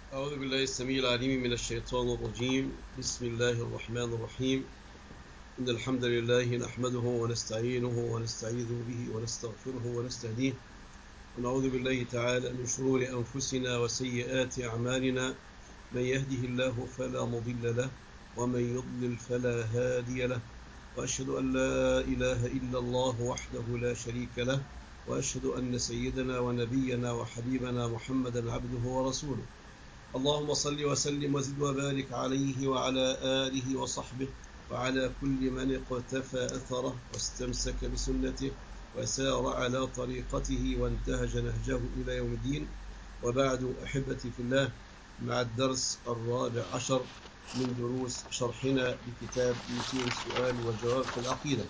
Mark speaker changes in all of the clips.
Speaker 1: أعوذ بالله السميع العليم من الشيطان الرجيم. بسم الله الرحمن الرحيم. إن الحمد لله نحمده ونستعينه ونستعيذ به ونستغفره ونستهديه، ونعوذ بالله تعالى من شرور أنفسنا وسيئات أعمالنا. من يهده الله فلا مضل له، ومن يضلل فلا هادي له، وأشهد أن لا إله إلا الله وحده لا شريك له، وأشهد أن سيدنا ونبينا وحبيبنا محمدا عبده ورسوله. اللهم صل وسلم وزد وبارك عليه وعلى آله وصحبه وعلى كل من اقتفى أثره واستمسك بسنته وسار على طريقته وانتهج نهجه إلى يوم الدين. وبعد، أحبتي في الله، مع الدرس 14 من دروس شرحنا لكتاب 200 سؤال وجواب في العقيدة.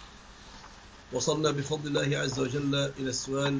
Speaker 1: وصلنا بفضل الله عز وجل إلى السؤال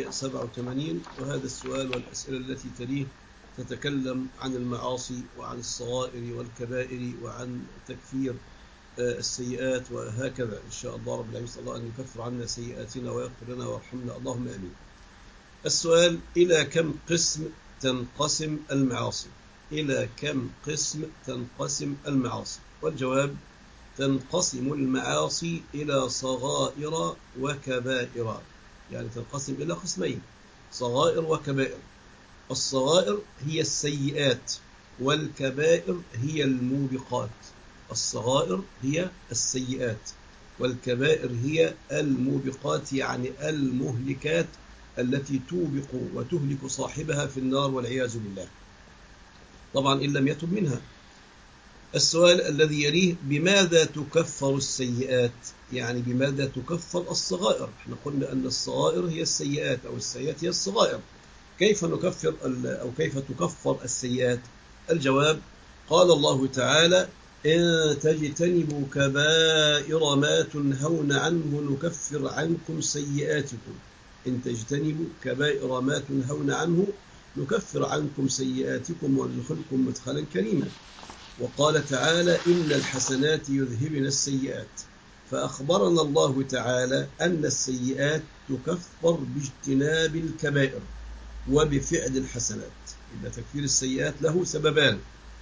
Speaker 1: 187، وهذا السؤال والأسئلة التي تليه تتكلم عن المعاصي وعن الصغائر والكبائر وعن تكفير السيئات، وهكذا إن شاء الله رب العالمين. الله أن يكفر عنا سيئاتنا ويغفر لنا ويرحمنا، اللهم آمين. السؤال: إلى كم قسم تنقسم المعاصي؟ إلى كم قسم تنقسم المعاصي؟ والجواب: تنقسم المعاصي إلى صغائر وكبائر، يعني تنقسم إلى قسمين: صغائر وكبائر. الصغائر هي السيئات، والكبائر هي الموبقات. الصغائر هي السيئات، والكبائر هي الموبقات، يعني المهلكات التي توبق وتهلك صاحبها في النار والعياذ بالله، طبعا إن لم يتب منها. السؤال الذي يليه: بماذا تكفر السيئات؟ يعني بماذا تكفر الصغائر؟ احنا قلنا أن الصغائر هي السيئات، أو السيئات هي الصغائر. كيف نكفر أو كيف تكفر السيئات؟ الجواب: قال الله تعالى: إن تجتنبوا كبائر ما تنهون عنه نكفر عنكم سيئاتكم. إن تجتنبوا كبائر ما تنهون عنه نكفر عنكم سيئاتكم وندخلكم مدخلا كريما. وقال تعالى: إن الحسنات يذهبن السيئات. فأخبرنا الله تعالى أن السيئات تكفر باجتناب الكبائر وبفعل الحسنات. إذا تكفير السيئات له سببان: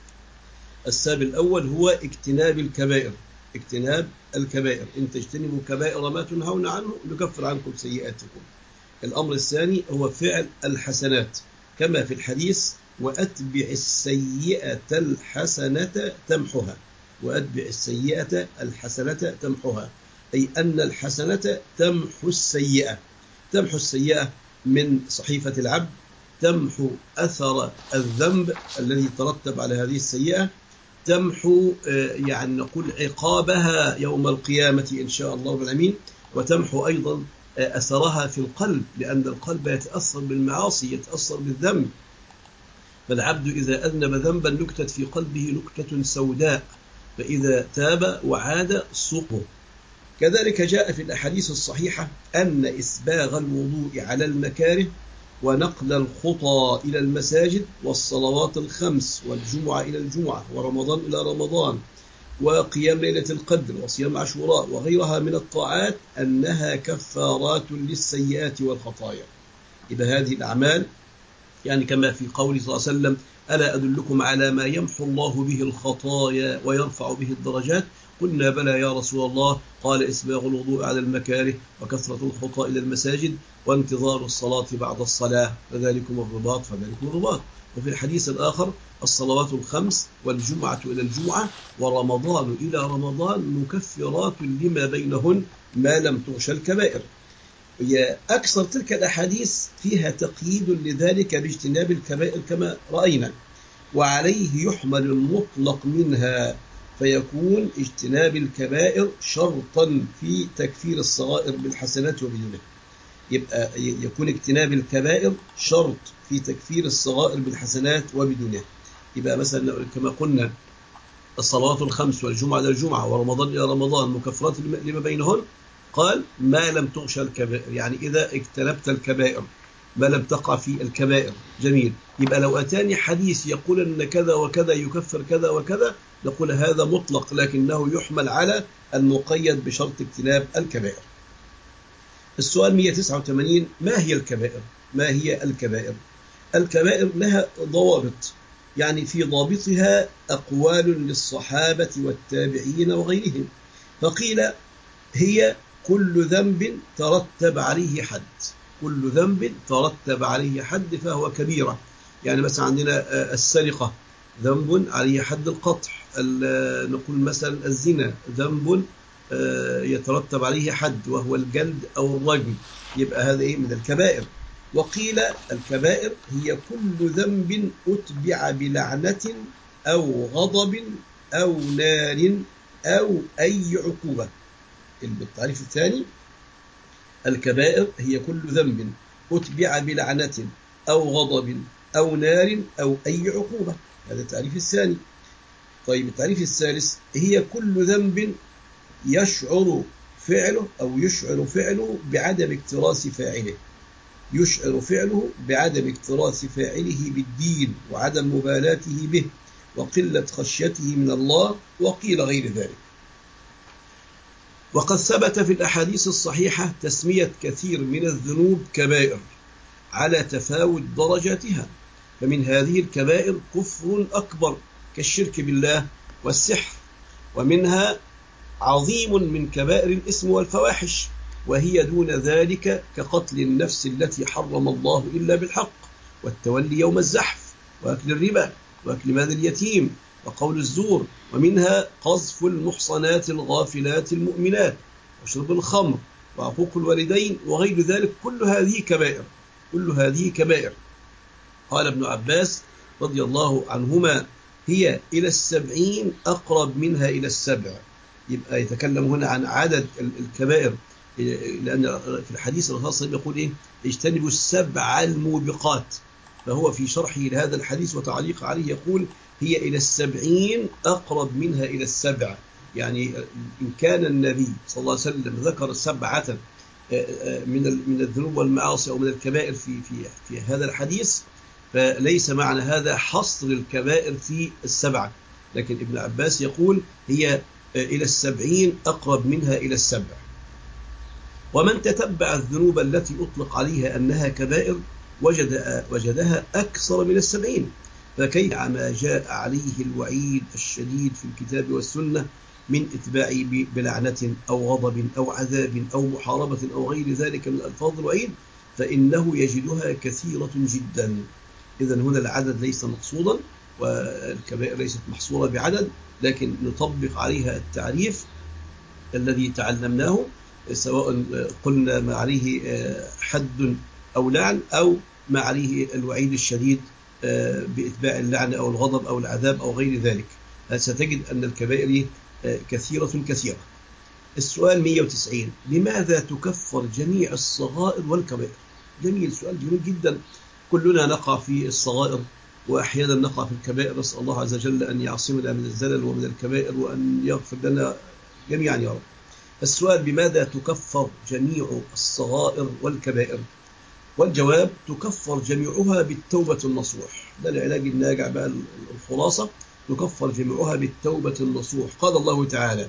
Speaker 1: السبب الأول هو اجتناب الكبائر، اجتناب الكبائر. إن تجتنبوا كبائر ما تنهون عنه نكفر عنكم سيئاتكم. الأمر الثاني هو فعل الحسنات، كما في الحديث: وأتبع السيئة الحسنة تمحها. وأتبع السيئة الحسنة تمحها، أي أن الحسنة تمحو السيئة. تمحو السيئة من صحيفة العبد، تمحو أثر الذنب الذي ترتب على هذه السيئة، تمحو يعني نقول عقابها يوم القيامة إن شاء الله بالأمين، وتمحو أيضا أثرها في القلب، لأن القلب يتأثر بالمعاصي، يتأثر بالذنب. فالعبد إذا أذنب ذنبا نكتت في قلبه نكتة سوداء، فإذا تاب وعاد سقه. كذلك جاء في الأحاديث الصحيحة أن إسباغ الوضوء على المكاره، ونقل الخطى إلى المساجد، والصلوات الخمس، والجمعة إلى الجمعة، ورمضان إلى رمضان، وقيام ليلة القدر، وصيام عاشوراء، وغيرها من الطاعات، أنها كفارات للسيئات والخطايا. إذا هذه الأعمال، يعني كما في قوله صلى الله عليه وسلم: ألا أدلكم على ما يمحو الله به الخطايا ويرفع به الدرجات؟ قلنا: بلى يا رسول الله. قال: إسباغ الوضوء على المكاره، وكثرة الخطى إلى المساجد، وانتظار الصلاة بعد الصلاة، فذلكم الرباط فذلكم الرباط. وفي الحديث الآخر: الصلوات الخمس، والجمعة إلى الجمعة، ورمضان إلى رمضان، مكفرات لما بينهن ما لم تغش الكبائر. أكثر تلك الأحاديث فيها تقييد لذلك باجتناب الكبائر كما رأينا، وعليه يحمل المطلق منها، فيكون اجتناب الكبائر شرطا في تكفير الصغائر بالحسنات وبدونها. يبقى يكون اجتناب الكبائر شرط في تكفير الصغائر بالحسنات وبدونها. يبقى مثلا كما قلنا: الصلوات الخمس، والجمعة إلى الجمعة، ورمضان إلى رمضان، مكفرات لما بينهن. قال: ما لم تغش الكبائر، يعني إذا اجتنبت الكبائر، ما لم تقع في الكبائر. جميل. يبقى لو أتاني حديث يقول أن كذا وكذا يكفر كذا وكذا، نقول هذا مطلق، لكنه يحمل على المقيد بشرط اجتناب الكبائر. السؤال 189: ما هي الكبائر؟ ما هي الكبائر؟ الكبائر لها ضوابط. يعني في ضابطها أقوال للصحابة والتابعين وغيرهم. فقيل هي كل ذنب ترتب عليه حد، كل ذنب ترتب عليه حد فهو كبيرة. يعني مثلا عندنا السرقة ذنب عليه حد القطع، نقول مثلا الزنا ذنب يترتب عليه حد وهو الجلد أو الرجم، يبقى هذا من الكبائر. وقيل الكبائر هي كل ذنب أتبع بلعنة أو غضب أو نار أو أي عقوبة. بالتعريف الثاني الكبائر هي كل ذنب أتبع بلعنة أو غضب أو نار أو أي عقوبة، هذا التعريف الثاني. طيب التعريف الثالث هي كل ذنب يشعر فعله بعدم اكتراث فاعله، يشعر فعله بعدم اكتراث فاعله بالدين وعدم مبالاته به وقلة خشيته من الله، وقيل غير ذلك. وقد ثبت في الأحاديث الصحيحة تسمية كثير من الذنوب كبائر على تفاوت درجاتها، فمن هذه الكبائر كفر أكبر كالشرك بالله والسحر، ومنها عظيم من كبائر الإثم والفواحش وهي دون ذلك كقتل النفس التي حرم الله إلا بالحق، والتولي يوم الزحف، وأكل الربا، وأكل مال اليتيم، وقول الزور، ومنها قذف المحصنات الغافلات المؤمنات، وشرب الخمر، وعقوق الوالدين، وغير ذلك. كل هذه كبائر، كل هذه كبائر. قال ابن عباس رضي الله عنهما هي إلى 70 أقرب منها إلى 7. يبقى يتكلم هنا عن عدد الكبائر، لأن في الحديث الرسول صلى الله عليه وسلم يقول اجتنبوا 7 الموبقات، فهو في شرحه لهذا الحديث وتعليق عليه يقول هي إلى 70 أقرب منها إلى 7. يعني إن كان النبي صلى الله عليه وسلم ذكر 7 من الذنوب والمعاصي أو من الكبائر في هذا الحديث، فليس معنى هذا حصر الكبائر في 7، لكن ابن عباس يقول هي إلى 70 أقرب منها إلى 7. ومن تتبع الذنوب التي أطلق عليها أنها كبائر وجدها أكثر من 70، فكيف ما جاء عليه الوعيد الشديد في الكتاب والسنة من إتباع بلعنة أو غضب أو عذاب أو محاربة أو غير ذلك من ألفاظ الوعيد، فإنه يجدها كثيرة جدا. إذن هنا العدد ليس مقصودا والكبائر ليست محصورة بعدد، لكن نطبق عليها التعريف الذي تعلمناه، سواء قلنا ما عليه حد أو لعن أو ما عليه الوعيد الشديد بإتباع اللعن أو الغضب أو العذاب أو غير ذلك. ستجد أن الكبائر كثيرة كثيرة. السؤال 190: لماذا تكفر جميع الصغائر والكبائر؟ جميل، سؤال جميل جدا. كلنا نقع في الصغائر وأحيانا نقع في الكبائر، نسأل الله عز وجل أن يعصمنا من الزلل ومن الكبائر وأن يغفر لنا جميعا يا رب. السؤال: بماذا تكفر جميع الصغائر والكبائر؟ والجواب: تكفر جميعها بالتوبة النصوح. ده العلاج الناجع بقى، الخلاصة: تكفر جميعها بالتوبة النصوح. قال الله تعالى: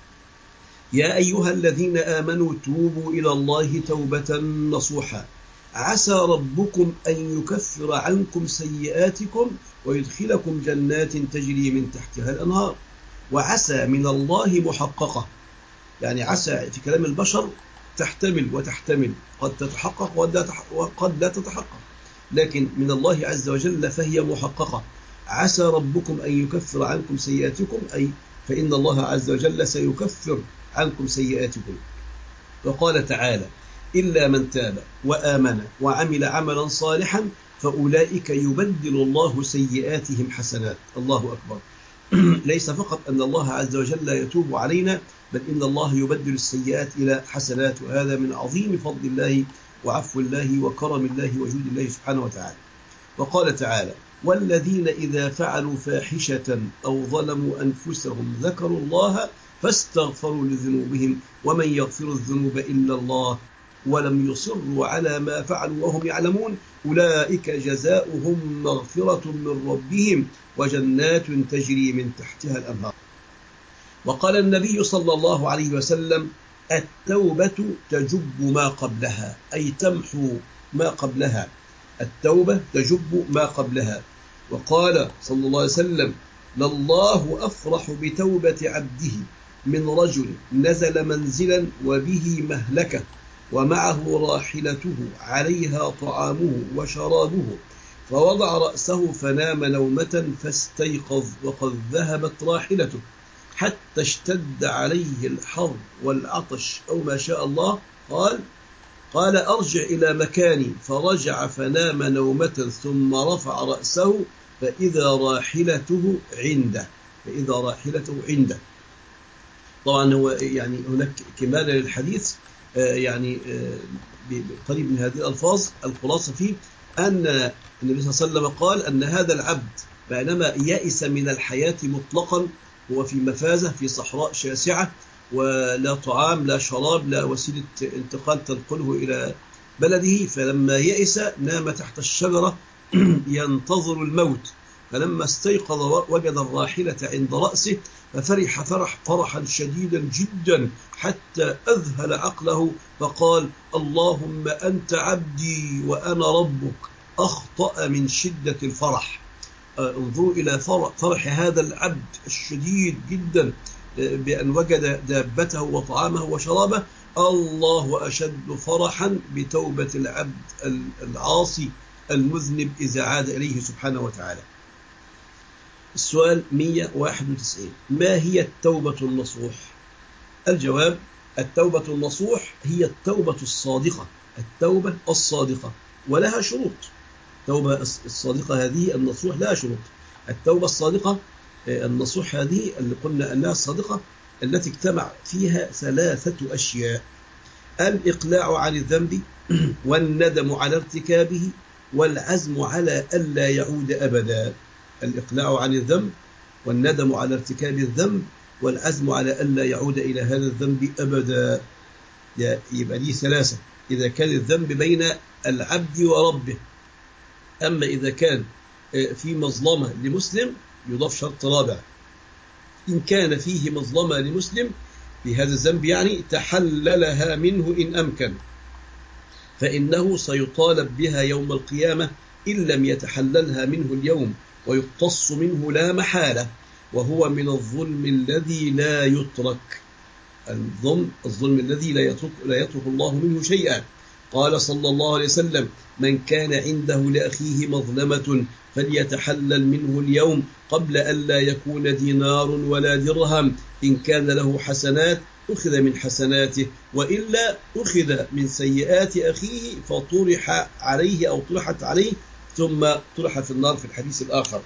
Speaker 1: يا أيها الذين آمنوا توبوا إلى الله توبة نصوحا عسى ربكم أن يكفر عنكم سيئاتكم ويدخلكم جنات تجري من تحتها الأنهار. وعسى من الله محققة، يعني عسى في كلام البشر تحتمل وتحتمل، قد تتحقق وقد لا تتحقق، لكن من الله عز وجل فهي محققة. عسى ربكم أن يكفر عنكم سيئاتكم، أي فإن الله عز وجل سيكفر عنكم سيئاتكم. وقال تعالى: إلا من تاب وآمن وعمل عملا صالحا فأولئك يبدل الله سيئاتهم حسنات. الله أكبر. ليس فقط أن الله عز وجل يتوب علينا، بل إن الله يبدل السيئات إلى حسنات، وهذا من عظيم فضل الله وعفو الله وكرم الله وجود الله سبحانه وتعالى. وقال تعالى: والذين إذا فعلوا فاحشة أو ظلموا أنفسهم ذكروا الله فاستغفروا لذنوبهم ومن يغفر الذنوب إلا الله ولم يصروا على ما فعلوا وهم يعلمون أولئك جزاؤهم مغفرة من ربهم وجنات تجري من تحتها الأنهار. وقال النبي صلى الله عليه وسلم: التوبة تجب ما قبلها، أي تمحو ما قبلها. التوبة تجب ما قبلها. وقال صلى الله عليه وسلم: لله أفرح بتوبة عبده من رجل نزل منزلا وبه مهلكة ومعه راحلته عليها طعامه وشرابه فوضع رأسه فنام نومة فاستيقظ وقد ذهبت راحلته حتى اشتد عليه الحر والعطش أو ما شاء الله. قال أرجع إلى مكاني، فرجع فنام نومة ثم رفع رأسه فإذا راحلته عنده. طبعا هو يعني هناك كمالة للحديث يعني قريب من هذه الألفاظ. الخلاصة فيه أن النبي صلى الله عليه وسلم قال أن هذا العبد بينما يئس من الحياة مطلقا، هو في مفازة في صحراء شاسعة ولا طعام لا شراب لا وسيلة انتقال تنقله إلى بلده، فلما يئس نام تحت الشجرة ينتظر الموت، فلما استيقظ وجد الراحلة عند رأسه ففرح فرحا شديدا جدا حتى أذهل عقله، فقال: اللهم أنت عبدي وأنا ربك، أخطأ من شدة الفرح. انظروا إلى فرح هذا العبد الشديد جدا بأن وجد دابته وطعامه وشرابه. الله أشد فرحا بتوبة العبد العاصي المذنب إذا عاد إليه سبحانه وتعالى. السؤال 191: ما هي التوبة النصوح؟ الجواب: التوبة النصوح هي التوبة الصادقة ولها شروط. التوبة الصادقة هذه النصوح لها شروط. التوبة الصادقة النصوح هذه اللي قلنا أنها الصادقة التي اجتمع فيها 3 أشياء: الإقلاع عن الذنب والندم على ارتكابه والعزم على ألا يعود أبدا. الإقلاع عن الذنب والندم على ارتكاب الذنب والعزم على ألا يعود إلى هذا الذنب أبدا. يبقى دي 3 إذا كان الذنب بين العبد وربه. أما إذا كان في مظلمة لمسلم يضاف شرط رابع: إن كان فيه مظلمة لمسلم بهذا الذنب يعني تحللها منه إن أمكن، فإنه سيطالب بها يوم القيامة إن لم يتحللها منه اليوم ويقتص منه لا محالة، وهو من الظلم الذي لا يترك. الظلم الذي لا يترك الله منه شيئا. قال صلى الله عليه وسلم: من كان عنده لأخيه مظلمة فليتحلل منه اليوم قبل أن لا يكون دينار ولا درهم، إن كان له حسنات أخذ من حسناته وإلا أخذ من سيئات أخيه فطرح عليه أو طرحت عليه ثم طرح في النار في الحديث الآخر.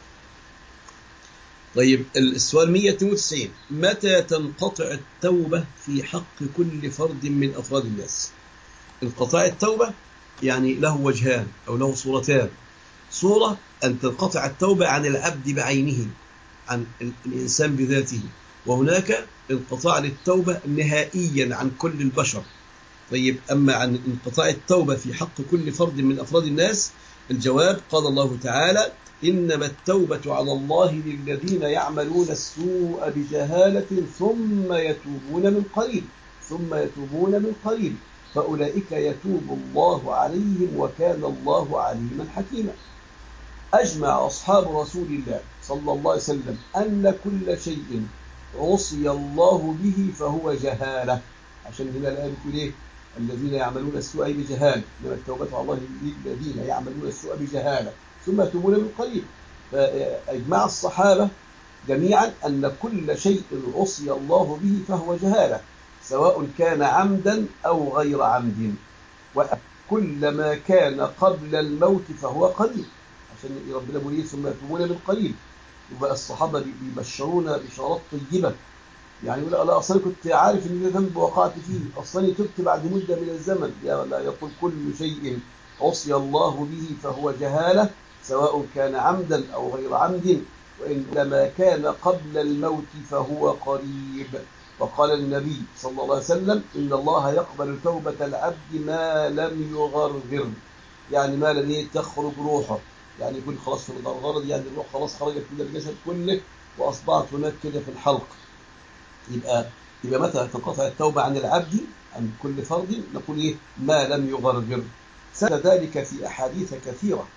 Speaker 1: طيب السؤال 192: متى تنقطع التوبة في حق كل فرد من أفراد الناس؟ انقطاع التوبة يعني له وجهان أو له صورتان. صورة أن تنقطع التوبة عن العبد بعينه، عن الإنسان بذاته، وهناك انقطاع للتوبة نهائيا عن كل البشر. طيب أما عن انقطاع التوبة في حق كل فرد من أفراد الناس، الجواب: قال الله تعالى: إنما التوبة على الله للذين يعملون السوء بجهالة ثم يتوبون من قريب فأولئك يتوب الله عليهم وكان الله عليما حكيما. أجمع أصحاب رسول الله صلى الله عليه وسلم أن كل شيء عصي الله به فهو جهالة. عشان هنا الآية بتقول إيه؟ الذين يعملون السوء بجهالة، إنما التوبة على الله للذين يعملون السوء بجهالة ثم يتوبون من قريب. فأجمع الصحابة جميعا أن كل شيء عصي الله به فهو جهالة، سواء كان عمدا أو غير عمد، وكل ما كان قبل الموت فهو قريب، عشان ربنا بيقول ثم يتوبون من قريب. وبقى الصحابة بيبشرونا بشارات طيبة، يعني يقول لا أصلا كنت عارف إن ده ذنب وقعت فيه، أصلا تبت بعد مدة من الزمن. لا، يقول كل شيء عصي الله به فهو جهالة، سواء كان عمدا أو غير عمد، وإنما كان قبل الموت فهو قريب. وقال النبي صلى الله عليه وسلم: إن الله يقبل توبة العبد ما لم يغرغر، يعني ما لم تخرج روحه، يعني يكون خلاص في الغرغرة دي، يعني الروح خلاص خرجت من الجسد كله وأصبحت هناك كده في الحلق. يبقى متى تنقطع التوبة عن العبد عن كل فرد؟ نقول إيه؟ ما لم يغرغر. سأل ذلك في أحاديث كثيرة،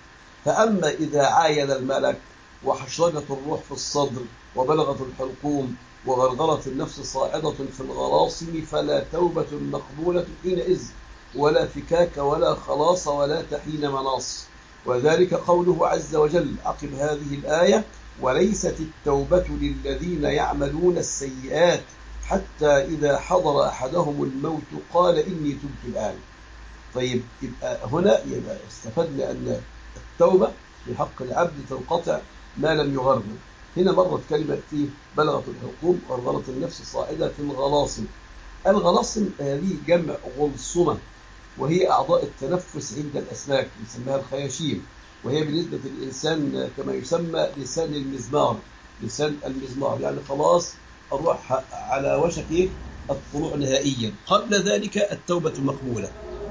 Speaker 1: فأما إذا عاين الملك وحشرجت الروح في الصدر وبلغت الحلقوم وغرغرت النفس صاعدة في الغراصم فلا توبة مقبولة حينئذ، ولا فكاك ولا خلاص ولا تحين مناص. وذلك قوله عز وجل عقب هذه الآية: وليست التوبة للذين يعملون السيئات حتى إذا حضر أحدهم الموت قال إني تبت الآن. طيب، يبقى هنا استفدنا أن التوبة في حق العبد تنقطع ما لم يغرر. هنا مرت كلمة فيه بلغت الحلقوم وغرغرت النفس صاعدة في الغلاصم. الغلاصم هذه جمع غلصمة، وهي أعضاء التنفس عند الأسماك، نسميها الخياشيم، وهي بالنسبة للإنسان كما يسمى لسان المزمار. لسان المزمار يعني خلاص الروح على وشك الطلوع نهائيا، قبل ذلك التوبة مقبولة.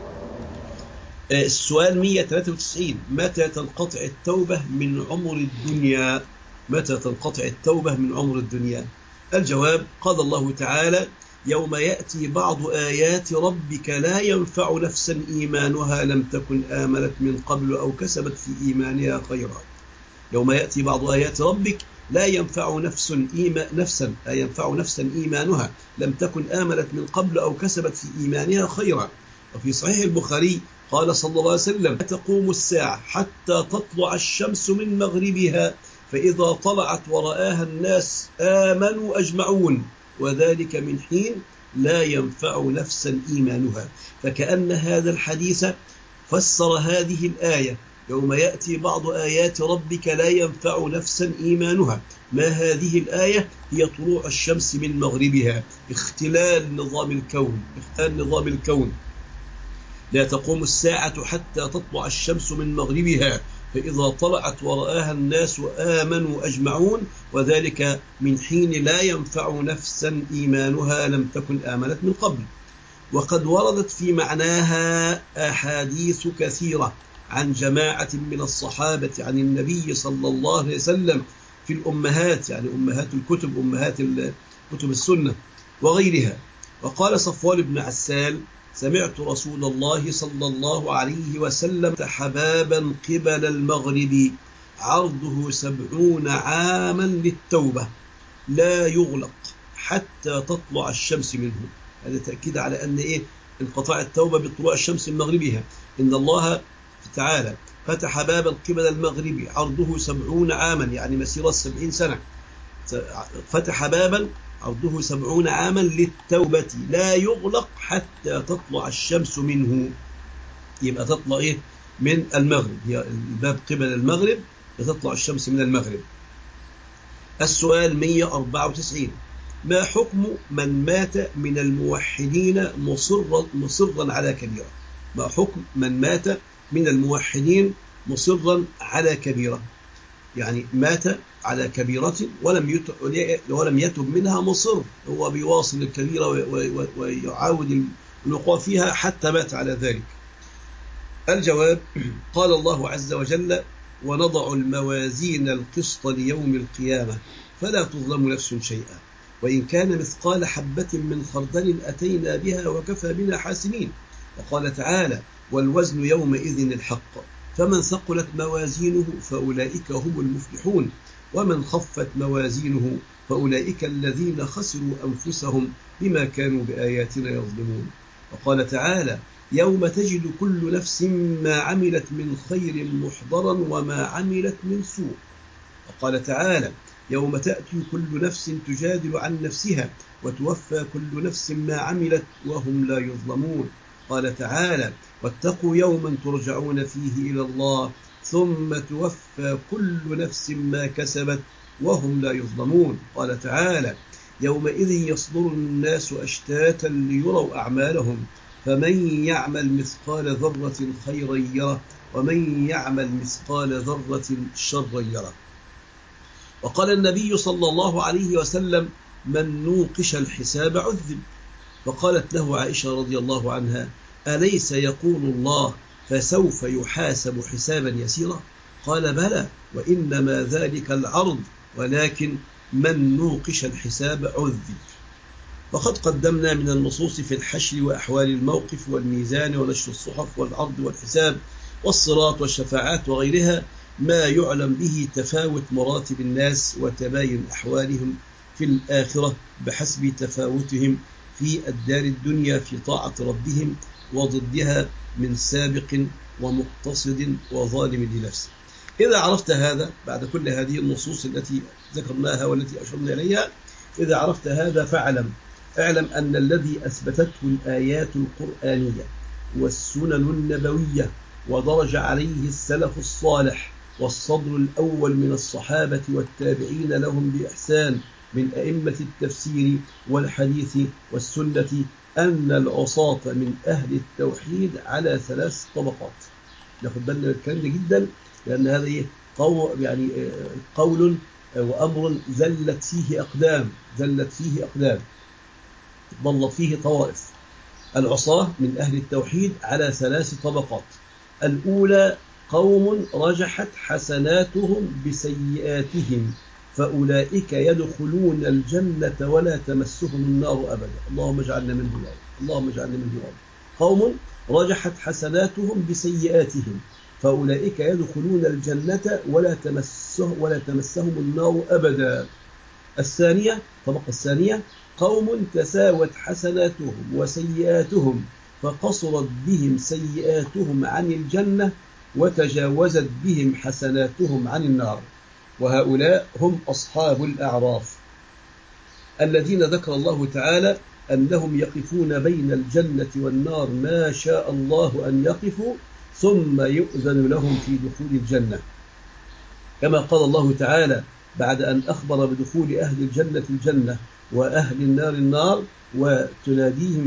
Speaker 1: السؤال 193: متى تنقطع التوبة من عمر الدنيا؟ متى تنقطع التوبة من عمر الدنيا؟ الجواب: قال الله تعالى: يوم يأتي بعض آيات ربك لا ينفع نفسا إيمانها لم تكن آمنت من قبل أو كسبت في إيمانها خيرا. يوم يأتي بعض آيات ربك لا ينفع نفسا إيمانها لم تكن آمنت من قبل أو كسبت في إيمانها خيرا. وفي صحيح البخاري قال صلى الله عليه وسلم: لا تقوم الساعة حتى تطلع الشمس من مغربها، فإذا طلعت ورآها الناس آمنوا أجمعون، وذلك من حين لا ينفع نفسا إيمانها. فكأن هذا الحديث فسر هذه الآية: يوم يأتي بعض آيات ربك لا ينفع نفسا إيمانها. ما هذه الآية؟ هي طلوع الشمس من مغربها، اختلال نظام الكون. لا تقوم الساعة حتى تطلع الشمس من مغربها، فإذا طلعت ورآها الناس آمنوا أجمعون، وذلك من حين لا ينفع نفسا إيمانها لم تكن آمنت من قبل. وقد وردت في معناها أحاديث كثيرة عن جماعة من الصحابة عن النبي صلى الله عليه وسلم في الأمهات، يعني أمهات الكتب، أمهات كتب السنة وغيرها. وقال صفوان بن عسال: سمعت رسول الله صلى الله عليه وسلم حبابا قبل المغرب عرضه 70 عاما للتوبة لا يغلق حتى تطلع الشمس منه. هذا تأكيد على أن انقطاع التوبة بطلوع الشمس من مغربها. إن الله تعالى فتح بابا قبل المغرب عرضه 70 عاما، يعني مسيرة 70 سنة. فتح بابا عرضه 70 عاما للتوبة لا يغلق حتى تطلع الشمس منه. يبقى تطلع من المغرب، هي الباب قبل المغرب فتطلع الشمس من المغرب. السؤال 194: ما حكم من مات من الموحدين مصرا على كبيرة؟ ما حكم من مات من الموحدين مصرا على كبيرة؟ يعني مات على كبيرة ولم يتب منها، مصر، هو بيواصل الكبيرة ويعاود الوقوع فيها حتى مات على ذلك. الجواب: قال الله عز وجل: ونضع الموازين القسط ليوم القيامة فلا تظلم نفس شيئا وإن كان مثقال حبة من خردل أتينا بها وكفى بنا حاسبين. وقال تعالى: والوزن يومئذ الحق فمن ثقلت موازينه فأولئك هم المفلحون ومن خفت موازينه فأولئك الذين خسروا أنفسهم بما كانوا بآياتنا يظلمون. وقال تعالى: يوم تجد كل نفس ما عملت من خير محضرا وما عملت من سوء. وقال تعالى: يوم تأتي كل نفس تجادل عن نفسها وتوفى كل نفس ما عملت وهم لا يظلمون. قال تعالى: واتقوا يوما ترجعون فيه إلى الله ثم توفى كل نفس ما كسبت وهم لا يظلمون. قال تعالى: يومئذ يصدر الناس أشتاتا ليروا أعمالهم فمن يعمل مثقال ذرة خيرا يره ومن يعمل مثقال ذرة شرا يره. وقال النبي صلى الله عليه وسلم: من نوقش الحساب عذب. فقالت له عائشة رضي الله عنها: أليس يقول الله فسوف يحاسب حسابا يسيرا؟ قال: بلى، وإنما ذلك العرض، ولكن من نوقش الحساب عذب. وقد قدمنا من النصوص في الحشر وأحوال الموقف والميزان ونشر الصحف والعرض والحساب والصراط والشفاعات وغيرها ما يعلم به تفاوت مراتب الناس وتباين أحوالهم في الآخرة بحسب تفاوتهم في الدار الدنيا في طاعة ربهم وضدها من سابق ومقتصد وظالم لنفسه. إذا عرفت هذا بعد كل هذه النصوص التي ذكرناها والتي أشرنا إليها، إذا عرفت هذا اعلم أن الذي أثبتته الآيات القرآنية والسنن النبوية ودرج عليه السلف الصالح والصدر الأول من الصحابة والتابعين لهم بإحسان من أئمة التفسير والحديث والسنة أن العصاة من أهل التوحيد على 3 طبقات. ناخد بالنا من الكلام ده جدا، لأن هذا قول وأمر زلت فيه أقدام ضلت فيه طوائف. العصاة من أهل التوحيد على 3 طبقات. الأولى قوم رجحت حسناتهم بسيئاتهم فأولئك يدخلون الجنة ولا تمسهم النار أبدا. اللهم اجعلنا منهم. قوم رجحت حسناتهم بسيئاتهم فأولئك يدخلون الجنة ولا تمسهم النار أبدا. الطبقة الثانية قوم تساوت حسناتهم وسيئاتهم فقصرت بهم سيئاتهم عن الجنة وتجاوزت بهم حسناتهم عن النار، وهؤلاء هم أصحاب الأعراف الذين ذكر الله تعالى أنهم يقفون بين الجنة والنار ما شاء الله أن يقفوا ثم يؤذن لهم في دخول الجنة، كما قال الله تعالى بعد أن أخبر بدخول أهل الجنة وأهل النار وتناديهم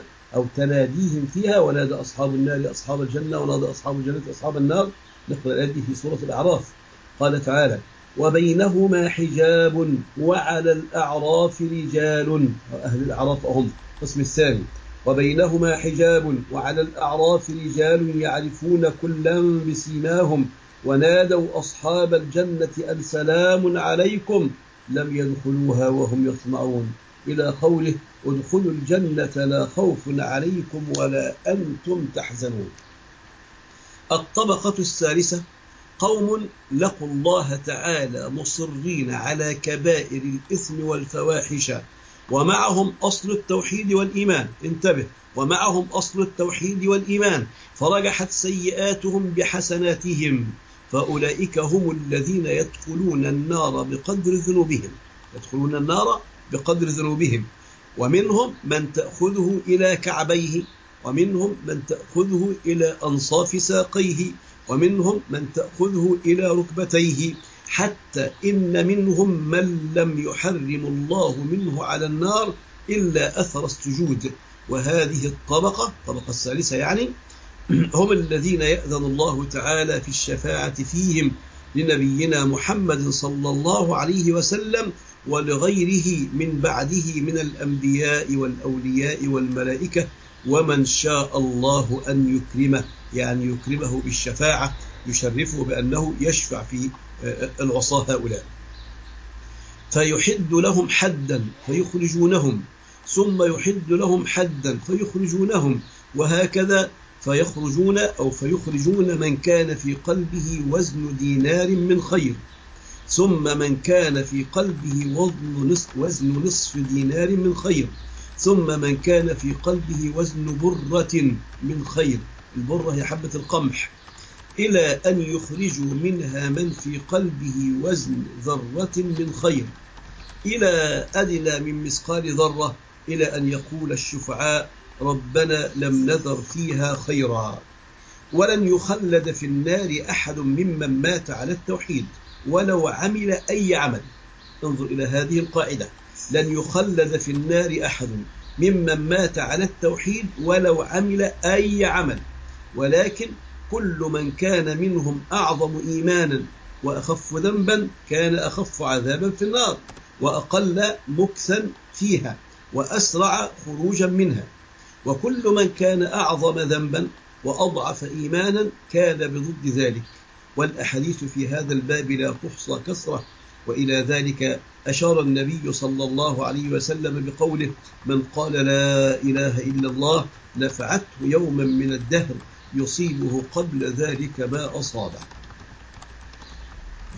Speaker 1: فيها ونادى أصحاب النار أصحاب الجنة ونادى أصحاب الجنة أصحاب النار. نقرأ الآية في سورة الأعراف. قال تعالى وبينهما حجاب وعلى الأعراف رجال. أهل الأعراف هم القسم الثاني. وبينهما حجاب وعلى الأعراف رجال يعرفون كلا بسيماهم ونادوا أصحاب الجنة أن سلام عليكم لم يدخلوها وهم يطمعون، إلى قوله ادخلوا الجنة لا خوف عليكم ولا أنتم تحزنون. الطبقة الثالثة قوم لقوا الله تعالى مصرين على كبائر الإثم والفواحش ومعهم أصل التوحيد والإيمان. انتبه، ومعهم أصل التوحيد والإيمان فرجحت سيئاتهم بحسناتهم فأولئك هم الذين يدخلون النار بقدر ذنوبهم ومنهم من تأخذه إلى كعبيه ومنهم من تأخذه إلى أنصاف ساقيه ومنهم من تأخذه إلى ركبتيه حتى إن منهم من لم يحرم الله منه على النار إلا أثر السجود. وهذه الطبقة الثالثة هم الذين يأذن الله تعالى في الشفاعة فيهم لنبينا محمد صلى الله عليه وسلم ولغيره من بعده من الأنبياء والأولياء والملائكة ومن شاء الله أن يكرمه، يكرمه بالشفاعة، يشرفه بأنه يشفع في العصاة هؤلاء، فيحد لهم حدا فيخرجونهم ثم يحد لهم حدا فيخرجونهم وهكذا فيخرجون من كان في قلبه وزن دينار من خير ثم من كان في قلبه وزن نصف دينار من خير ثم من كان في قلبه وزن برة من خير. البرة هي حبة القمح. إلى أن يخرجوا منها من في قلبه وزن ذرة من خير إلى أدنى من مثقال ذرة إلى أن يقول الشفعاء ربنا لم نذر فيها خيرا. ولن يخلد في النار أحد ممن مات على التوحيد ولو عمل أي عمل. انظر إلى هذه القاعدة، لن يخلد في النار أحد ممن مات على التوحيد ولو عمل أي عمل، ولكن كل من كان منهم أعظم إيمانا وأخف ذنبا كان أخف عذابا في النار وأقل مكثا فيها وأسرع خروجا منها، وكل من كان أعظم ذنبا وأضعف إيمانا كان بضد ذلك. والأحاديث في هذا الباب لا تحصى كثرة، وإلى ذلك أشار النبي صلى الله عليه وسلم بقوله من قال لا إله إلا الله نفعته يوما من الدهر يصيبه قبل ذلك ما أصابه.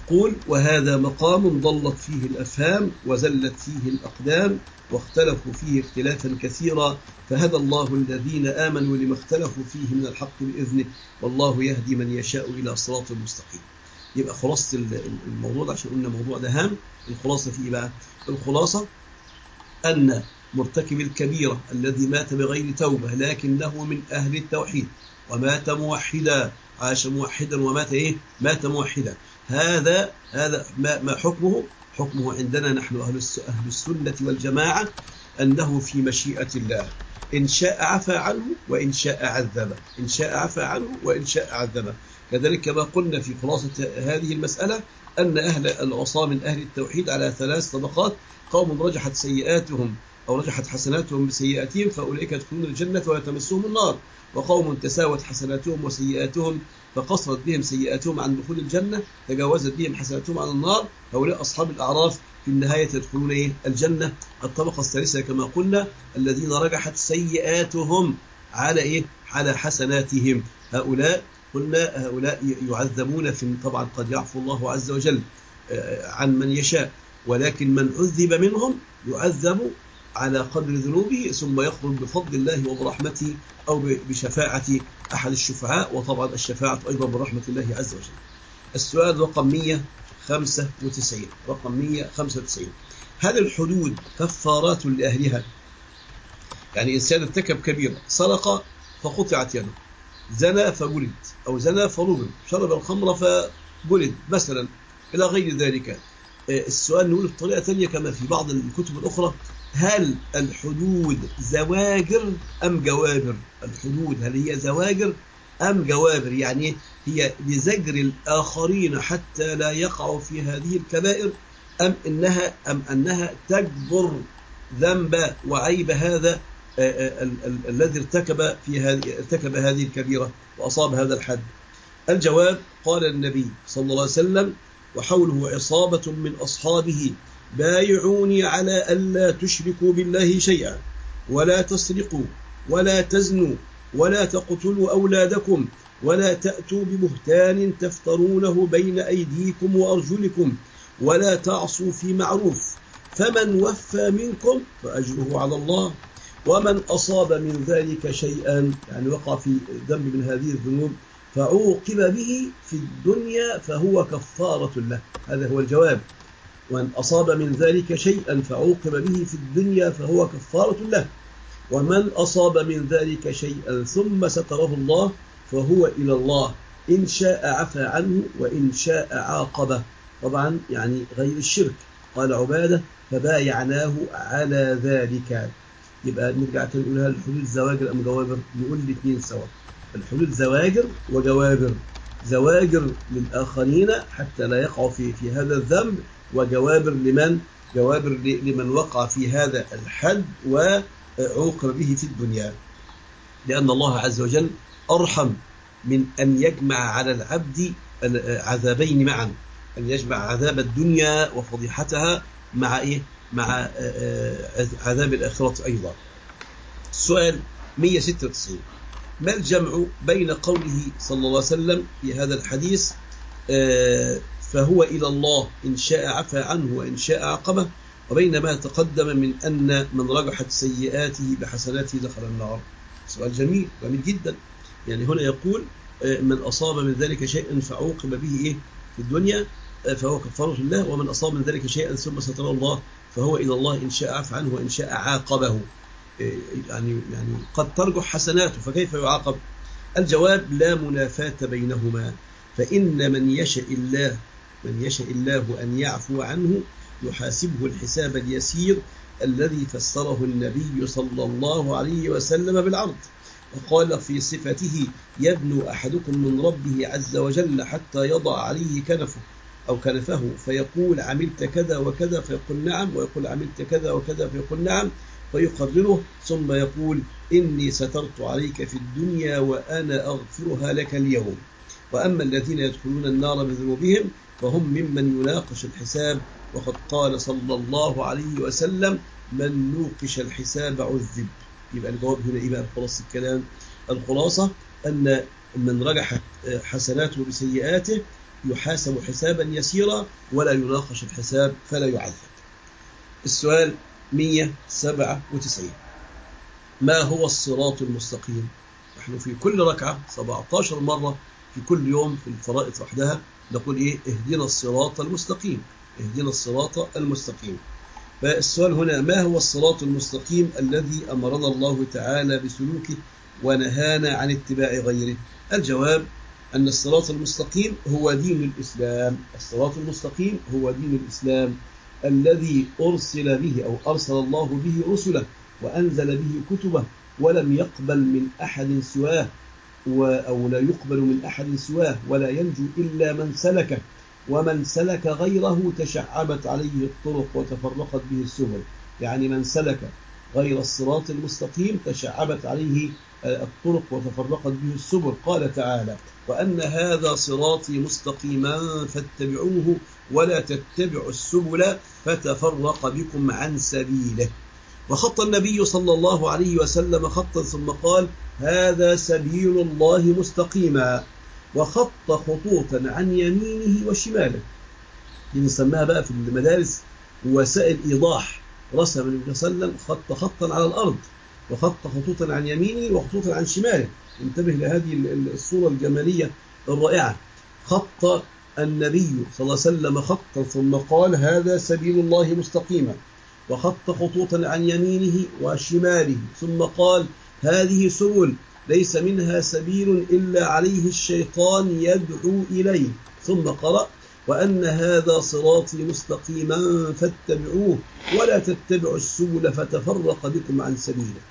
Speaker 1: يقول وهذا مقام ضلت فيه الأفهام وزلت فيه الأقدام واختلفوا فيه اختلافا كثيرا فهدى الله الذين آمنوا لما اختلفوا فيه من الحق بإذنه والله يهدي من يشاء إلى صراط مستقيم. يبقى خلاصة الموضوع ده عشان قلنا الموضوع ده هام. الخلاصة فيه بقى الخلاصة أن مرتكب الكبيرة الذي مات بغير توبة لكنه من أهل التوحيد ومات موحدا عاش موحدا ومات مات موحدا هذا ما حكمه؟ حكمه عندنا نحن أهل السنة والجماعة أنه في مشيئة الله إن شاء عفى عنه وإن شاء عذبه إن شاء عفى عنه وإن شاء عذبه. كذلك كما قلنا في خلاصة هذه المسألة أن أهل العصاة من أهل التوحيد على 3 طبقات قوم رجحت سيئاتهم أو رجحت حسناتهم بسيئاتهم فأولئك يدخلون الجنة ولا تمسهم النار وقوم تساوت حسناتهم وسيئاتهم فقصرت بهم سيئاتهم عن دخول الجنة تجاوزت بهم حسناتهم عن النار هؤلاء أصحاب الأعراف في النهاية يدخلون الجنة. الطبقة الثالثة كما قلنا الذين رجحت سيئاتهم على على حسناتهم هؤلاء قلنا هؤلاء يعذبون في طبعا قد يعفو الله عز وجل عن من يشاء ولكن من عذب منهم يعذب على قدر ذنوبه ثم يخرج بفضل الله وبرحمته أو بشفاعة أحد الشفعاء وطبعا الشفاعة أيضا برحمة الله عز وجل. السؤال رقم 195 رقم 195 هل الحدود كفارات لأهلها؟ يعني إنسان ارتكب كبيرة سرق فقطعت يده زنى فجلد أو زنى فرجم شرب الخمر فجلد مثلا إلى غير ذلك. السؤال نقول بطريقة ثانية كما في بعض الكتب الأخرى هل الحدود زواجر أم جوابر؟ الحدود هل هي زواجر أم جوابر؟ يعني هي لزجر الآخرين حتى لا يقعوا في هذه الكبائر أم أنها تجبر ذنب وعيب هذا الذي ارتكب هذه الكبيرة وأصاب هذا الحد؟ الجواب قال النبي صلى الله عليه وسلم وحوله عصابة من أصحابه بايعوني على ألا تشركوا بالله شيئا ولا تسرقوا ولا تزنوا ولا تقتلوا أولادكم ولا تأتوا ببهتان تفترونه بين أيديكم وأرجلكم ولا تعصوا في معروف فمن وفى منكم فأجره على الله ومن أصاب من ذلك شيئا يعني وقع في ذنب من هذه الذنوب فعوقب به في الدنيا فهو كفارة له. هذا هو الجواب. ومن أصاب من ذلك شيئا فعوقب به في الدنيا فهو كفارة له ومن أصاب من ذلك شيئا ثم ستره الله فهو إلى الله إن شاء عفى عنه وإن شاء عاقبه طبعا يعني غير الشرك. قال عبادة فبايعناه على ذلك. يبقى نرجع نقولها الحدود زواجر أم جوابر؟ نقول الاثنين سوا. الحدود زواجر وجوابر. زواجر للآخرين حتى لا يقعوا في هذا الذنب وجوابر لمن؟ جوابر لمن وقع في هذا الحد وعوقب به في الدنيا لأن الله عز وجل أرحم من أن يجمع على العبد عذابين معا أن يجمع عذاب الدنيا وفضيحتها مع عذاب الآخرة أيضا. السؤال 196 ما الجمع بين قوله صلى الله عليه وسلم في هذا الحديث فهو إلى الله إن شاء عفى عنه وإن شاء عاقبه وبين ما تقدم من أن من رجحت سيئاته بحسناته دخل النار؟ سؤال جميل جدا. يعني هنا يقول من أصاب من ذلك شيئا فعوقب به في الدنيا فهو كفارة الله ومن أصاب من ذلك شيئا ثم ستره الله فهو إلى الله إن شاء عفى عنه وإن شاء عاقبه. يعني قد ترجح حسناته فكيف يعاقب؟ الجواب لا منافاة بينهما فإن من يشاء الله أن يعفو عنه يحاسبه الحساب اليسير الذي فسره النبي صلى الله عليه وسلم بالعرض وقال في صفته يدنو أحدكم من ربه عز وجل حتى يضع عليه كنفه فيقول عملت كذا وكذا فيقول نعم ويقول عملت كذا وكذا فيقول نعم فيقرره ثم يقول إني سترت عليك في الدنيا وأنا أغفرها لك اليوم. وأما الذين يدخلون النار بذنوبهم فهم ممن يناقش الحساب وقد قال صلى الله عليه وسلم من نوقش الحساب عذب. يبقى الجواب هنا بقى خلاص الكلام؟ الخلاصة أن من رجحت حسناته بسيئاته يحاسب حسابا يسيرا ولا يناقش الحساب فلا يعذب. السؤال 197: ما هو الصراط المستقيم؟ نحن في كل ركعة 17 مرة في كل يوم في الفرائض وحدها نقول اهدنا الصراط المستقيم، اهدنا الصراط المستقيم. فالسؤال هنا: ما هو الصراط المستقيم الذي أمرنا الله تعالى بسلوكه ونهانا عن اتباع غيره؟ الجواب أن الصراط المستقيم هو دين الإسلام. الصراط المستقيم هو دين الإسلام الذي أرسل به أو أرسل الله به رسله وأنزل به كتبه ولم يقبل من أحد سواه أو لا يقبل من أحد سواه ولا ينجو إلا من سلكه، ومن سلك غيره تشعبت عليه الطرق وتفرقت به السبل. يعني من سلك غير الصراط المستقيم تشعبت عليه الطرق وتفرقت به السبل. قال تعالى: وأن هذا صراطي مستقيما فاتبعوه ولا تتبعوا السبل فتفرق بكم عن سبيله. وخط النبي صلى الله عليه وسلم خطا ثم قال: هذا سبيل الله مستقيما، وخط خطوطا عن يمينه وشماله. دي نسميها بقى في المدارس وسائل إيضاح. رسم النبي صلى الله عليه وسلم خطا على الأرض، وخط خطوطا عن يمينه وخطوطا عن شماله. انتبه لهذه الصورة الجمالية الرائعة. خط النبي صلى الله عليه وسلم خطا ثم قال: هذا سبيل الله مستقيما، وخط خطوطا عن يمينه وشماله ثم قال: هذه سبل ليس منها سبيل إلا عليه الشيطان يدعو إليه. ثم قرأ: وأن هذا صراطي مستقيما فاتبعوه ولا تتبعوا السبل فتفرق بكم عن سبيله.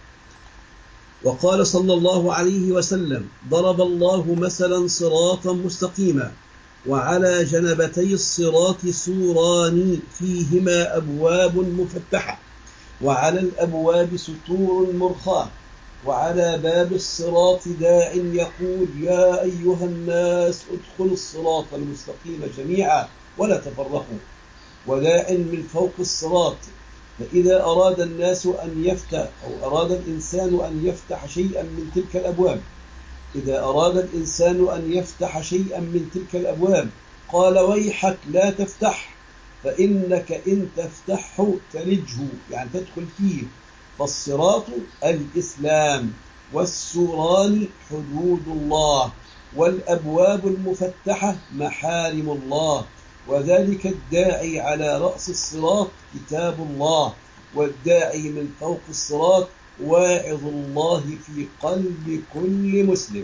Speaker 1: وقال صلى الله عليه وسلم: ضرب الله مثلا صراطا مستقيما وعلى جنبتي الصراط سوران فيهما أبواب مفتحة وعلى الأبواب ستور مرخاة وعلى باب الصراط داع يقول: يا أيها الناس ادخلوا الصراط المستقيم جميعا ولا تفرقوا، وداع من فوق الصراط. فإذا أراد الناس أن يفتح أو أراد الإنسان أن يفتح شيئا من تلك الأبواب إذا أراد الإنسان أن يفتح شيئا من تلك الأبواب قال: ويحك لا تفتح، فإنك إن تفتحه تلجه، يعني تدخل فيه. فالصراط الإسلام، والسوران حدود الله، والأبواب المفتحة محارم الله، وذلك الداعي على رأس الصراط كتاب الله، والداعي من فوق الصراط واعظ الله في قلب كل مسلم.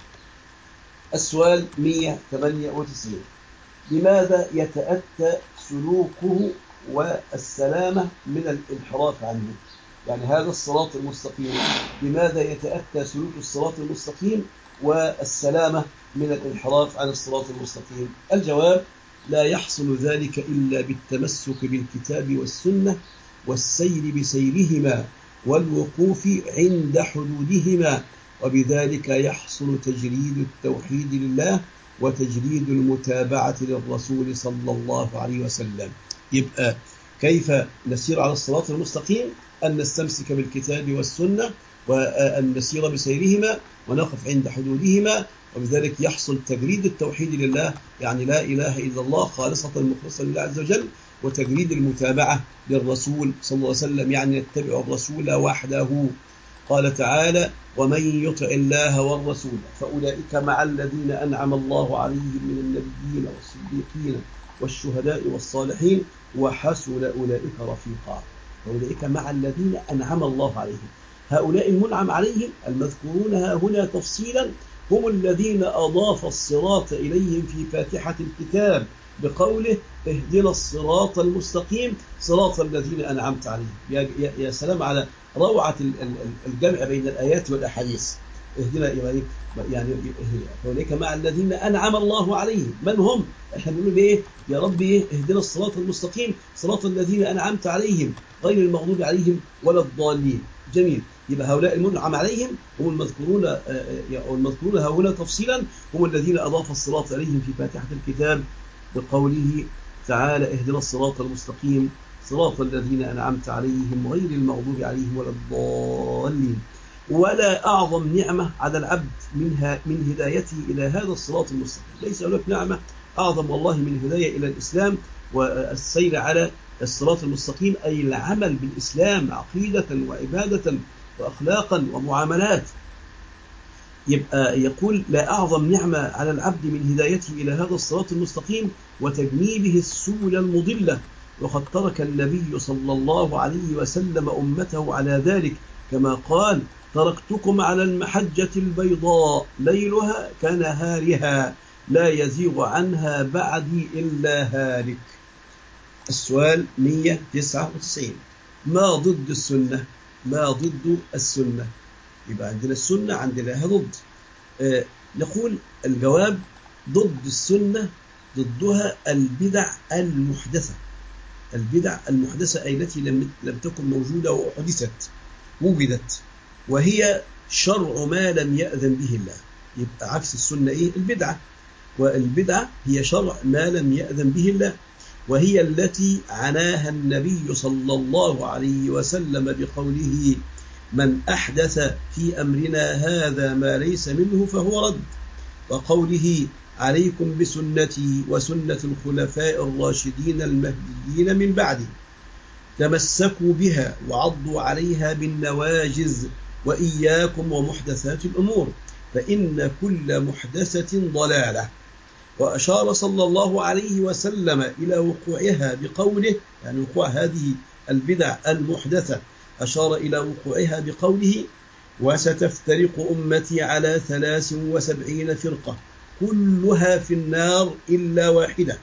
Speaker 1: السؤال 198: لماذا يتأتى سلوكه والسلامة من الانحراف عنه؟ يعني هذا الصراط المستقيم لماذا يتأتى سلوك الصراط المستقيم والسلامة من الانحراف عن الصراط المستقيم؟ الجواب: لا يحصل ذلك إلا بالتمسك بالكتاب والسنة والسير بسيرهما والوقوف عند حدودهما، وبذلك يحصل تجريد التوحيد لله وتجريد المتابعة للرسول صلى الله عليه وسلم. يبقى كيف نسير على الصراط المستقيم؟ أن نستمسك بالكتاب والسنة وأن نسير بسيرهما ونقف عند حدودهما، وبذلك يحصل تجريد التوحيد لله، يعني لا إله إلا الله خالصة مخلصة لله عز وجل، وتجريد المتابعة للرسول صلى الله عليه وسلم، يعني نتبع الرسول وحده. قال تعالى: ومن يطع الله والرسول فأولئك مع الذين أنعم الله عليهم من النبيين والصديقين والشهداء والصالحين وحسن أولئك رفيقا. فأولئك مع الذين أنعم الله عليهم. هؤلاء المنعم عليهم المذكورون هنا تفصيلا هم الذين أضاف الصراط إليهم في فاتحة الكتاب بقوله: اهدنا الصراط المستقيم صراط الذين أنعمت عليهم. يا سلام على روعة الجمع بين الآيات والأحاديث. اهدنا يعني أولئك مع الذين أنعم الله عليهم. من هم؟ احنا بنقول ايه يا رب؟ اهدنا الصراط المستقيم صراط الذين أنعمت عليهم غير المغضوب عليهم ولا الضالين. جميل. يبقى هؤلاء المنعم عليهم هم المذكورون هؤلاء تفصيلا هم الذين أضاف الصراط عليهم في فاتحة الكتاب بقوله تعالى: اهدنا الصراط المستقيم صراط الذين أنعمت عليهم غير المغضوب عليهم ولا الضالين. ولا أعظم نعمة على العبد من هدايته إلى هذا الصراط المستقيم. ليس هناك نعمة أعظم والله من الهداية إلى الإسلام والسير على الصراط المستقيم، أي العمل بالإسلام عقيدة وعبادة وأخلاقا ومعاملات. يبقى يقول لا أعظم نعمة على العبد من هدايته إلى هذا الصراط المستقيم وتجنيبه السبل المضلة. وقد ترك النبي صلى الله عليه وسلم أمته على ذلك كما قال: تركتكم على المحجة البيضاء ليلها كنهارها لا يزيغ عنها بعدي إلا هالك. السؤال 199: ما ضد السنة؟ ما ضد السنة؟ يبقى عندنا السنة عندنا لها ضد. نقول الجواب: ضد السنة ضدها البدع المحدثة. البدع المحدثة أي التي لم تكن موجودة وحدثت وجدت، وهي شرع ما لم يأذن به الله. يبقى عكس السنة إيه؟ البدعة. والبدعة هي شرع ما لم يأذن به الله، وهي التي عناها النبي صلى الله عليه وسلم بقوله: من أحدث في أمرنا هذا ما ليس منه فهو رد، وقوله: عليكم بسنتي وسنة الخلفاء الراشدين المهديين من بعدي تمسكوا بها وعضوا عليها بالنواجذ وإياكم ومحدثات الأمور فإن كل محدثة ضلالة. وأشار صلى الله عليه وسلم إلى وقوعها بقوله، يعني وقوع هذه البدع المحدثة، أشار إلى وقوعها بقوله: وستفترق أمتي على 73 فرقة كلها في النار إلا واحدة.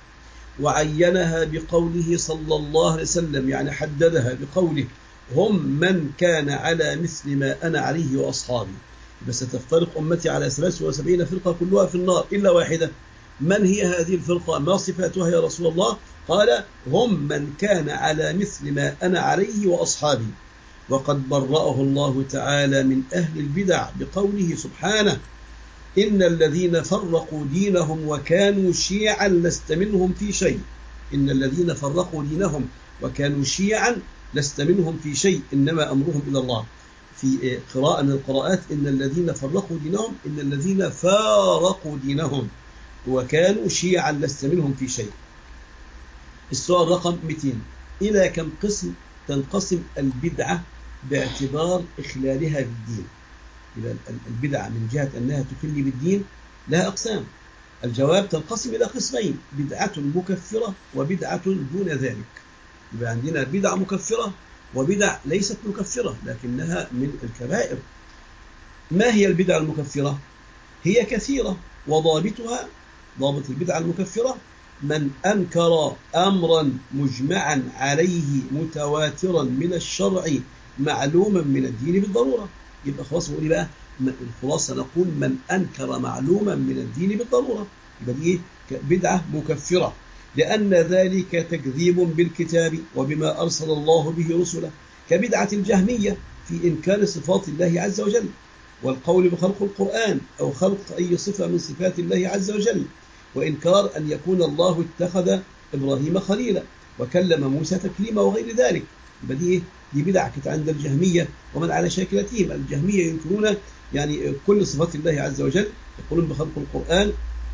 Speaker 1: وعينها بقوله صلى الله عليه وسلم، يعني حددها بقوله: هم من كان على مثل ما أنا عليه وأصحابي. بس ستفترق أمتي على 73 فرقة كلها في النار إلا واحدة. من هي هذه الفرقة؟ ما صفاتها يا رسول الله؟ قال: هم من كان على مثل ما أنا عليه وأصحابي. وقد برأه الله تعالى من أهل البدع بقوله سبحانه: إن الذين فرقوا دينهم وكانوا شيعا لست منهم في شيء. إن الذين فرقوا دينهم وكانوا شيعا لست منهم في شيء إنما أمرهم إلى الله. في قراءة من القراءات: إن الذين فرقوا دينهم، إن الذين فارقوا دينهم وكانوا شيعا لست منهم في شيء. السؤال رقم 200: إلى كم قسم تنقسم البدعة باعتبار إخلالها بالدين؟ إلى البدعة من جهة أنها تخل بالدين لها أقسام. الجواب: تنقسم إلى قسمين: بدعة مكفرة وبدعة دون ذلك. يبقى عندنا بدعة مكفرة وبدع ليست مكفرة لكنها من الكبائر. ما هي البدعة المكفرة؟ هي كثيرة، وضابطها، ضابط البدعة المكفرة: من أنكر أمرا مجمعا عليه متواترا من الشرع معلوما من الدين بالضرورة. يبقى خلاص نقول بقى الخلاصة نقول من أنكر معلوما من الدين بالضرورة، يبقى دي بدعة مكفرة، لأن ذلك تكذيب بالكتاب وبما أرسل الله به رسله، كبدعة الجهمية في إنكار صفات الله عز وجل والقول بخلق القرآن أو خلق أي صفة من صفات الله عز وجل، وإنكار أن يكون الله اتخذ إبراهيم خليلا وكلم موسى تكليما وغير ذلك. يبقى دي بدعة كانت عند الجهمية ومن على شاكلتهم. الجهمية ينكرون يعني كل صفات الله عز وجل، يقولون بخلق القرآن،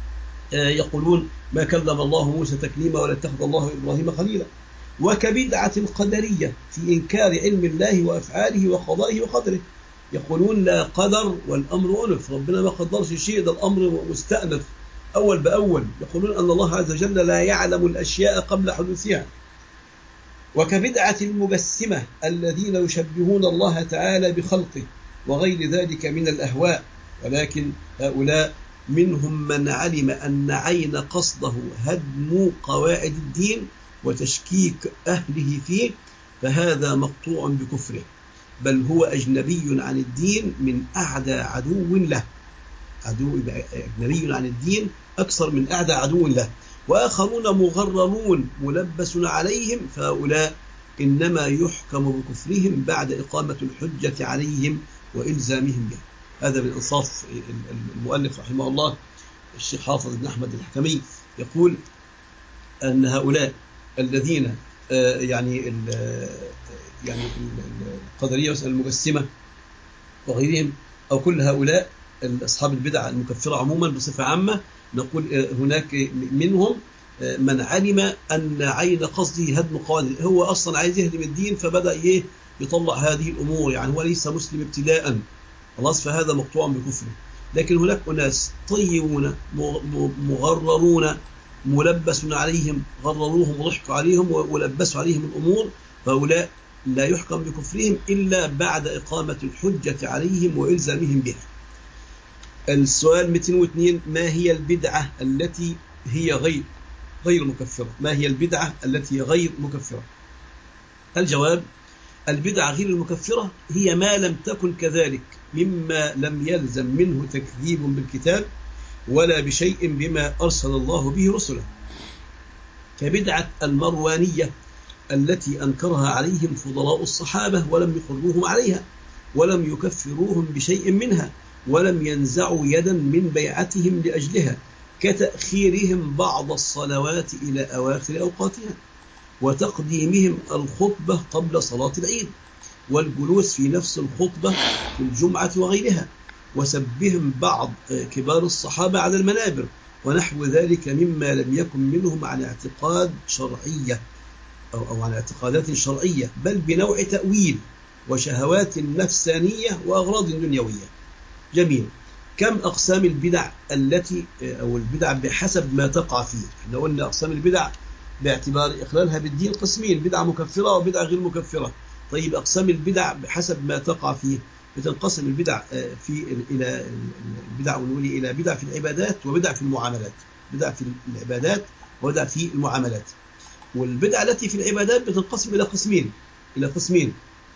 Speaker 1: يقولون ما كلم الله موسى تكليما ولا اتخذ الله إبراهيم خليلا. وكبدعة القدرية في إنكار علم الله وأفعاله وقضائه وقدره، يقولون لا قدر والأمر أنف، ربنا ما قدرش شيء، ده الأمر مستأنف أول بأول. يقولون أن الله عز وجل لا يعلم الأشياء قبل حدوثها. وكبدعة المجسمة الذين يشبهون الله تعالى بخلقه وغير ذلك من الأهواء، ولكن هؤلاء منهم من علم أن عين قصده هدم قواعد الدين وتشكيك أهله فيه، فهذا مقطوع بكفره، بل هو أجنبي عن الدين من أعدى عدو له. أجنبي عن الدين أكثر من أعدى عدو له. وآخرون مغررون ملبس عليهم، فهؤلاء إنما يحكم بكفرهم بعد إقامة الحجة عليهم وإلزامهم به. هذا من إنصاف المؤلف رحمه الله الشيخ حافظ بن أحمد الحكمي، يقول أن هؤلاء الذين يعني القدرية المجسمة وغيرهم أو كل هؤلاء أصحاب البدع المكفرة عموما بصفة عامة، نقول هناك منهم من علم أن عين قصده هدم قواعد، هو أصلا عايز يهدم الدين فبدأ يطلع هذه الأمور، يعني هو ليس مسلم ابتداء خلاص، فهذا مقطوع بكفره. لكن هناك أناس طيبون مغررون ملبس عليهم، غرروهم وضحكوا عليهم ولبسوا عليهم الأمور، فهؤلاء لا يحكم بكفرهم إلا بعد إقامة الحجة عليهم وإلزامهم بها. السؤال 202: ما هي البدعة التي هي غير مكفرة؟ ما هي البدعة التي غير مكفرة؟ الجواب: البدعة غير المكفرة هي ما لم تكن كذلك مما لم يلزم منه تكذيب بالكتاب ولا بشيء بما أرسل الله به رسله، كبدعة المروانية التي أنكرها عليهم فضلاء الصحابة ولم يقروهم عليها ولم يكفروهم بشيء منها ولم ينزعوا يدا من بيعتهم لأجلها، كتأخيرهم بعض الصلوات إلى أواخر أوقاتها، وتقديمهم الخطبة قبل صلاة العيد، والجلوس في نفس الخطبة في الجمعة وغيرها، وسبهم بعض كبار الصحابة على المنابر، ونحو ذلك مما لم يكن منهم عن اعتقاد شرعية أو عن اعتقادات شرعية، بل بنوع تأويل وشهوات نفسانية وأغراض دنيوية. جميل. كم أقسام البدع التي أو البدع بحسب ما تقع فيه؟ احنا قلنا أقسام البدع باعتبار إخلالها بالدين قسمين: بدعة مكفرة وبدعة غير مكفرة. طيب أقسام البدع بحسب ما تقع فيه، بتنقسم البدع إلى البدع ونقول إلى بدع في العبادات وبدع في المعاملات. بدع في العبادات وبدع في المعاملات. والبدع التي في العبادات بتنقسم إلى قسمين.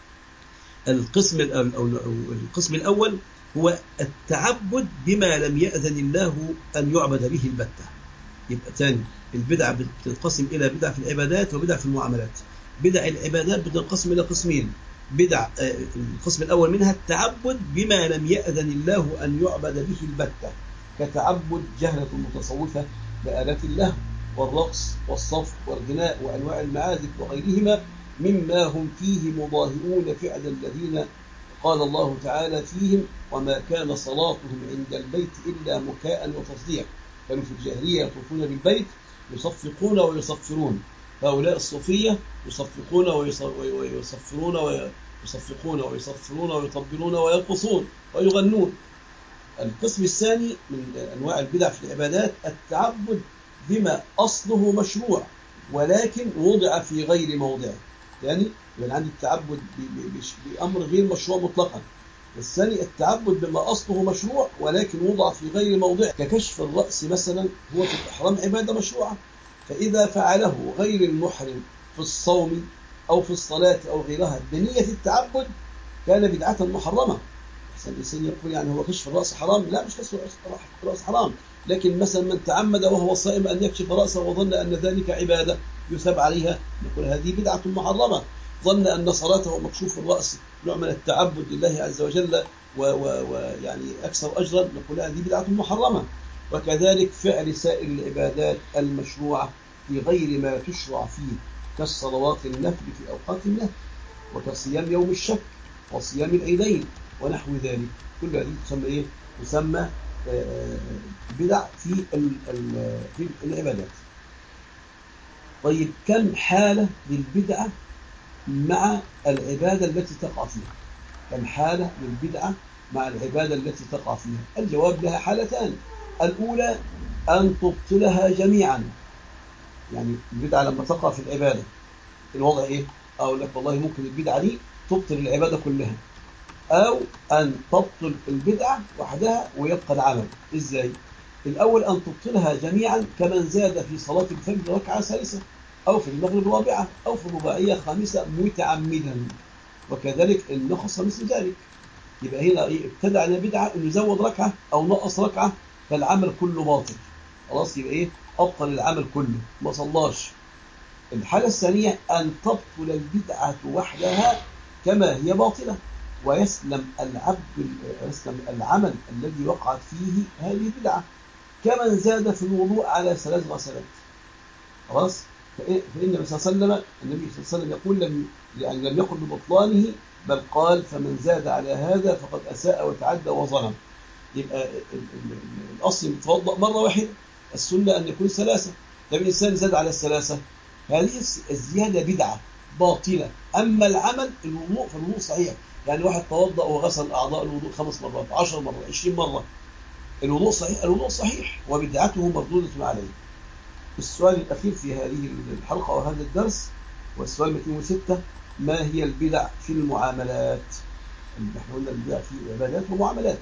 Speaker 1: القسم الأول هو التعبد بما لم يأذن الله أن يعبد به البتة. يبقى تاني، البدع بتنقسم إلى بدع في العبادات وبدع في المعاملات. بدع العبادات بتنقسم إلى قسمين: بدع القسم الأول منها التعبد بما لم يأذن الله أن يعبد به البتة، كتعبد جهلة المتصوفة بآلات اللهو والرقص والصف والغناء وأنواع المعازف وغيرهما مما هم فيه مضاهئون فعل الذين قال الله تعالى فيهم: وما كان صلاتهم عند البيت إلا مكاء وتصديع، كانوا في الجاهلية يطوفون بالبيت يصفقون ويصفرون. هؤلاء الصوفية يصفقون ويصفرون ويصفقون ويصفرون ويطبلون ويرقصون ويغنون. القسم الثاني من أنواع البدع في العبادات التعبد بما أصله مشروع ولكن وضع في غير موضعه. يعني عندي التعبد بأمر غير مشروع مطلقا. الثاني التعبد بما أصله مشروع ولكن وضع في غير موضعه، ككشف الرأس مثلا، هو في الإحرام عبادة مشروعة، فإذا فعله غير المحرم في الصوم أو في الصلاة أو غيرها بنية التعبد كان بدعة محرمة. الإنسان يقول يعني هو كشف الرأس حرام؟ لا، مش كشف الرأس حرام، لكن مثلا من تعمد وهو صائم أن يكشف رأسه وظن أن ذلك عبادة يثاب عليها، نقول هذه بدعة محرمة. ظن أن صلاته مكشوف الرأس نوع من التعبد لله عز وجل ويعني أكثر أجرا، نقول هذه بدعة محرمة. وكذلك فعل سائر العبادات المشروعة في غير ما تشرع فيه، كالصلوات النفل في أوقات النفل، وكصيام يوم الشك وصيام العيدين ونحو ذلك، كل هذه تسمى إيه؟ تسمى بدع في العبادات. طيب، كم حالة للبدعة مع العبادة التي تقع فيها؟ كم حالة للبدعة مع العبادة التي تقع فيها؟ الجواب: لها حالتان. الأولى أن تبطلها جميعا، يعني البدعة لما تقع في العبادة الوضع إيه؟ أقول لك والله ممكن البدعة دي تبطل العبادة كلها، أو أن تبطل البدعة وحدها ويبقى العمل. إزاي؟ الأول أن تبطلها جميعا، كمن زاد في صلاة الفجر ركعة ثالثة أو في المغرب رابعة أو في الرباعية خامسة متعمدا، وكذلك النقص مثل ذلك. يبقى هنا ابتدع بدعة إنه يزود ركعة أو نقص ركعة، فالعمل كله باطل، خلاص يبقى إيه؟ أبطل العمل كله، ما صلاش. الحالة الثانية أن تبطل البدعة وحدها كما هي باطلة، ويسلم العمل الذي وقعت فيه هذه البدعة، كمن زاد في الوضوء على 3 غسلات. خلاص، فإن النبي صلى الله عليه وسلم يقول لم يقل ببطلانه، بل قال: فمن زاد على هذا فقد أساء وتعدى وظلم. يبقى الأصل يتوضأ مرة واحدة، السنة أن يكون ثلاثة. طب الإنسان زاد على الثلاثة، هذه الزيادة بدعة باطلة. أما العمل الوضوء فالوضوء صحيح. يعني واحد توضأ وغسل أعضاء الوضوء 5 مرات 10 مرات 20 مرة، الوضوء صحيح، الوضوء صحيح وبدعته مردودة عليه. السؤال الأخير في هذه الحلقة وهذا الدرس والسؤال 206: ما هي البدع في المعاملات؟ احنا قلنا البدع في العبادات ومعاملات.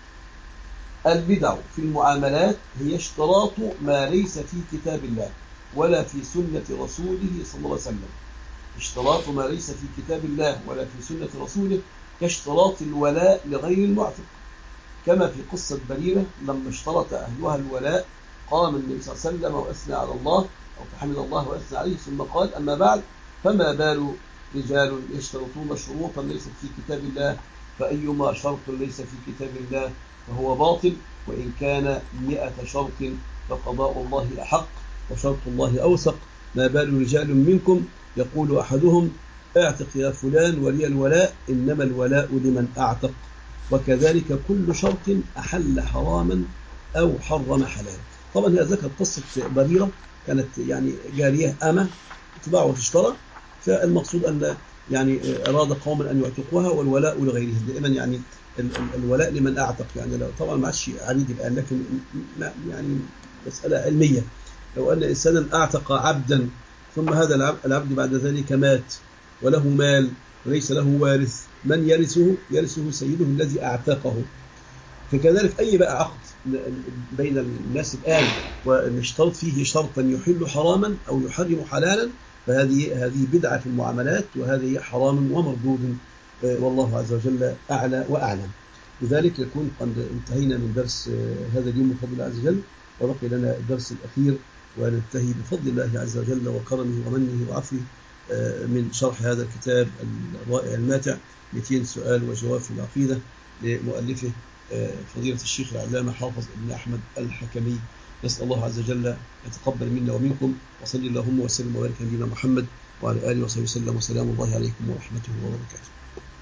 Speaker 1: البدع في المعاملات هي اشتراط ما ليس في كتاب الله ولا في سنة رسوله صلى الله عليه وسلم. اشتراط ما ليس في كتاب الله ولا في سنة رسوله كاشتراط الولاء لغير المعتق، كما في قصة بريرة لما اشترط أهلها الولاء قام النبي صلى الله عليه وسلم وأثنى على الله أو فحمد الله وأثنى عليه ثم قال: أما بعد، فما بال رجال يشترطون شروطا ليست في كتاب الله، فأيما شرط ليس في كتاب الله فهو باطل، وإن كان 100 شرط فقضاء الله أحق وشرط الله أوثق. ما بال رجال منكم يقول أحدهم: اعتق يا فلان ولي الولاء، إنما الولاء لمن أعتق. وكذلك كل شرط أحل حراما أو حرم حلالا. طبعا هي ذكر قصة بريرة، كانت يعني جارية أمة تباع وتشترى، فالمقصود أن يعني أراد قوما أن يعتقوها والولاء لغيرهم. دائما يعني الولاء لمن أعتق، يعني لو طبعا ما عادش عريض الآن، لكن يعني مسألة علمية. لو أن إنسانا أعتق عبدا ثم هذا العبد بعد ذلك مات وله مال وليس له وارث، من يرثه؟ يرثه سيده الذي أعتقه. فكذلك أي بقى عقد بين الناس الآن ونشترط فيه شرطا يحل حراما أو يحرم حلالا، فهذه بدعة في المعاملات، وهذه حرام ومردود، والله عز وجل أعلى وأعلم. لذلك يكون قد انتهينا من درس هذا اليوم بفضل الله عز وجل، وبقي لنا الدرس الأخير وننتهي بفضل الله عز وجل وكرمه ومنه وعفوه من شرح هذا الكتاب الرائع الماتع 200 سؤال وجواب في العقيدة لمؤلفه فضيلة الشيخ العلامة حافظ ابن أحمد الحكمي. نسأل الله عز وجل يتقبل منا ومنكم، وصلي اللهم وسلم وبارك على نبينا محمد وعلى آله وصحبه وسلم، وسلام الله عليكم ورحمته وبركاته.